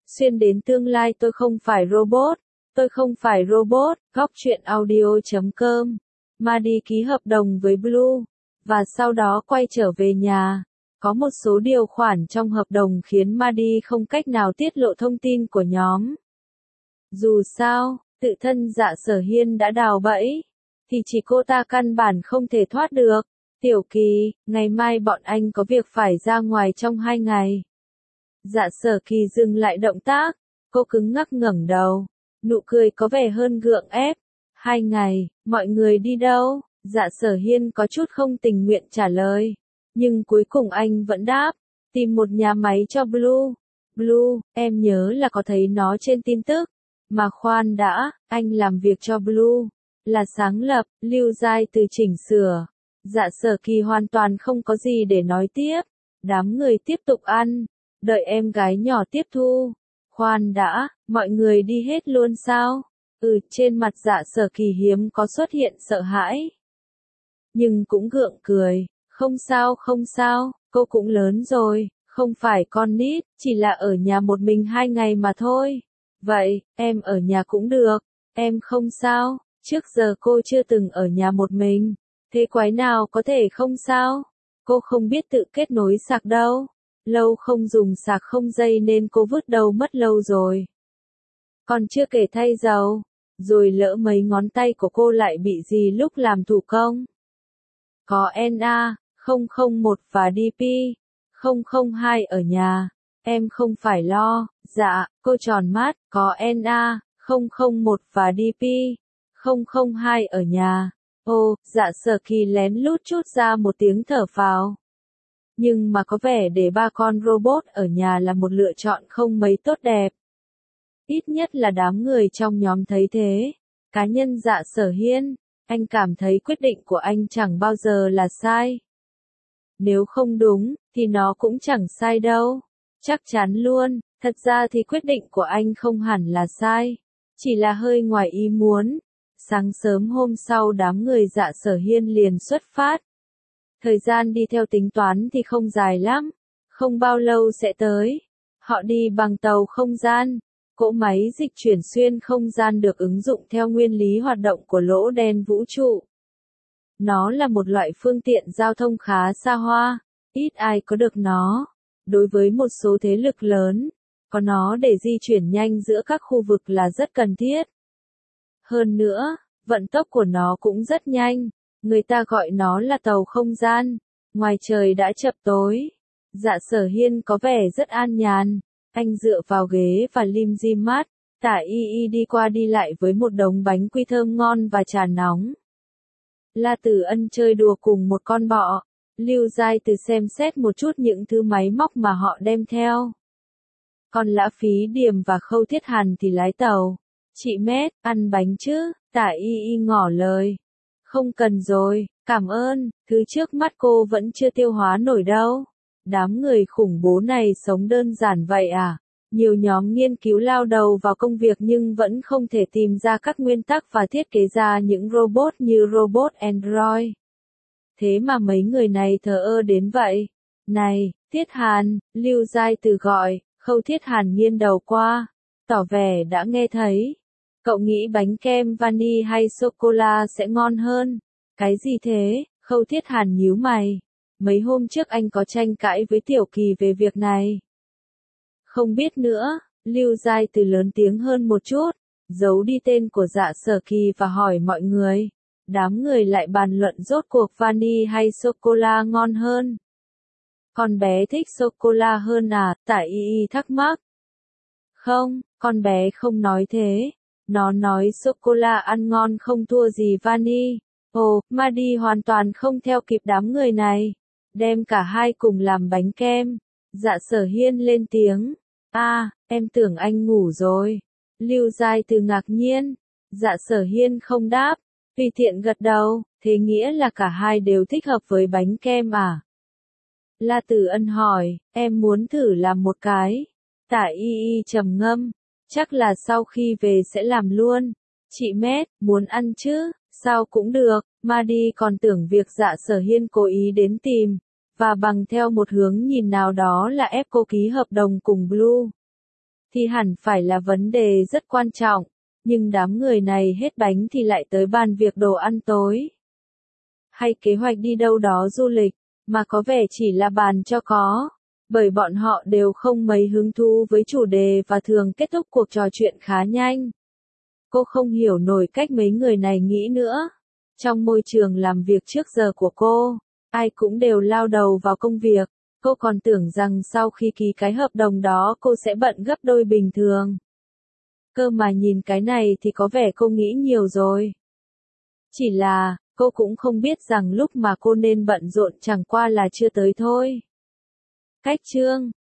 Xuyên đến tương lai tôi không phải robot. Tôi không phải robot. Góc truyện audio.com. Maddie ký hợp đồng với Blue, và sau đó quay trở về nhà. Có một số điều khoản trong hợp đồng khiến Maddie không cách nào tiết lộ thông tin của nhóm. Dù sao, tự thân Dạ Sở Hiên đã đào bẫy, thì chỉ cô ta căn bản không thể thoát được. Tiểu Kỳ, ngày mai bọn anh có việc phải ra ngoài trong 2 ngày. Dạ Sở Kỳ dừng lại động tác, cô cứng ngắc ngẩng đầu, nụ cười có vẻ hơn gượng ép. 2 ngày, mọi người đi đâu? Dạ Sở Hiên có chút không tình nguyện trả lời, nhưng cuối cùng anh vẫn đáp, tìm một nhà máy cho Blue. Blue, em nhớ là có thấy nó trên tin tức. Mà khoan đã, anh làm việc cho Blue, là sáng lập, lưu giai từ chỉnh sửa. Dạ Sở Kỳ hoàn toàn không có gì để nói tiếp. Đám người tiếp tục ăn, đợi em gái nhỏ tiếp thu. Khoan đã, mọi người đi hết luôn sao? Trên mặt Dạ Sở Kỳ hiếm có xuất hiện sợ hãi, nhưng cũng gượng cười. Không sao, cô cũng lớn rồi, không phải con nít, chỉ là ở nhà một mình 2 ngày mà thôi. Vậy, em ở nhà cũng được, em không sao, trước giờ cô chưa từng ở nhà một mình, thế quái nào có thể không sao? Cô không biết tự kết nối sạc đâu, lâu không dùng sạc không dây nên cô vứt đâu mất lâu rồi. Còn chưa kể thay dầu, rồi lỡ mấy ngón tay của cô lại bị gì lúc làm thủ công. Có NA001 và DP002 ở nhà, em không phải lo. Dạ, cô tròn mắt, có NA001 và DP002 ở nhà. Dạ Sở Kỳ lén lút trút ra một tiếng thở phào. Nhưng mà có vẻ để 3 con robot ở nhà là một lựa chọn không mấy tốt đẹp. Ít nhất là đám người trong nhóm thấy thế. Cá nhân Dạ Sở Hiên, anh cảm thấy quyết định của anh chẳng bao giờ là sai. Nếu không đúng, thì nó cũng chẳng sai đâu. Chắc chắn luôn, thật ra thì quyết định của anh không hẳn là sai. Chỉ là hơi ngoài ý muốn. Sáng sớm hôm sau đám người Dạ Sở Hiên liền xuất phát. Thời gian đi theo tính toán thì không dài lắm. Không bao lâu sẽ tới. Họ đi bằng tàu không gian. Cỗ máy dịch chuyển xuyên không gian được ứng dụng theo nguyên lý hoạt động của lỗ đen vũ trụ. Nó là một loại phương tiện giao thông khá xa hoa, ít ai có được nó. Đối với một số thế lực lớn, có nó để di chuyển nhanh giữa các khu vực là rất cần thiết. Hơn nữa, vận tốc của nó cũng rất nhanh, người ta gọi nó là tàu không gian. Ngoài trời đã chập tối, Dạ Sở Hiên có vẻ rất an nhàn. Anh dựa vào ghế và lim dim mắt, Tả Y đi qua đi lại với một đống bánh quy thơm ngon và trà nóng. La Tử Ân chơi đùa cùng một con bọ. Lưu Giai Từ xem xét một chút những thứ máy móc mà họ đem theo. Còn Lã Phí Điềm và Khâu Thiết Hàn thì lái tàu. Chị Mét, ăn bánh chứ? Tả Y ngỏ lời. Không cần rồi, cảm ơn, thứ trước mắt cô vẫn chưa tiêu hóa nổi đâu. Đám người khủng bố này sống đơn giản vậy à? Nhiều nhóm nghiên cứu lao đầu vào công việc nhưng vẫn không thể tìm ra các nguyên tắc và thiết kế ra những robot như robot Android. Thế mà mấy người này thờ ơ đến vậy. Này, Thiết Hàn, Lưu Giai Từ gọi. Khâu Thiết Hàn nghiêng đầu qua, tỏ vẻ đã nghe thấy. Cậu nghĩ bánh kem vani hay sô-cô-la sẽ ngon hơn? Cái gì thế? Khâu Thiết Hàn nhíu mày. Mấy hôm trước anh có tranh cãi với Tiểu Kỳ về việc này. Không biết nữa, Lưu Giai Từ lớn tiếng hơn một chút, giấu đi tên của Dạ Sở Kỳ và hỏi mọi người. Đám người lại bàn luận rốt cuộc vani hay sô-cô-la ngon hơn. Con bé thích sô-cô-la hơn à? Tả Y thắc mắc. Không, con bé không nói thế. Nó nói sô-cô-la ăn ngon không thua gì vani. Maddie hoàn toàn không theo kịp đám người này. Đem cả hai cùng làm bánh kem. Dạ Sở Hiên lên tiếng. Em tưởng anh ngủ rồi. Lưu Giai Từ ngạc nhiên. Dạ Sở Hiên không đáp. Tùy tiện gật đầu, thế nghĩa là cả hai đều thích hợp với bánh kem à? La Tử Ân hỏi, em muốn thử làm một cái. Tả Y trầm ngâm, chắc là sau khi về sẽ làm luôn. Chị Mét, muốn ăn chứ? Sao cũng được. Maddie còn tưởng việc Dạ Sở Hiên cố ý đến tìm, và bằng theo một hướng nhìn nào đó là ép cô ký hợp đồng cùng Blue. thì hẳn phải là vấn đề rất quan trọng, nhưng đám người này hết bánh thì lại tới bàn việc đồ ăn tối. Hay kế hoạch đi đâu đó du lịch, mà có vẻ chỉ là bàn cho có, bởi bọn họ đều không mấy hứng thú với chủ đề và thường kết thúc cuộc trò chuyện khá nhanh. Cô không hiểu nổi cách mấy người này nghĩ nữa. Trong môi trường làm việc trước giờ của cô, ai cũng đều lao đầu vào công việc. Cô còn tưởng rằng sau khi ký cái hợp đồng đó cô sẽ bận gấp đôi bình thường. Cơ mà nhìn cái này thì có vẻ cô nghĩ nhiều rồi. Chỉ là, cô cũng không biết rằng lúc mà cô nên bận rộn chẳng qua là chưa tới thôi. Cách chương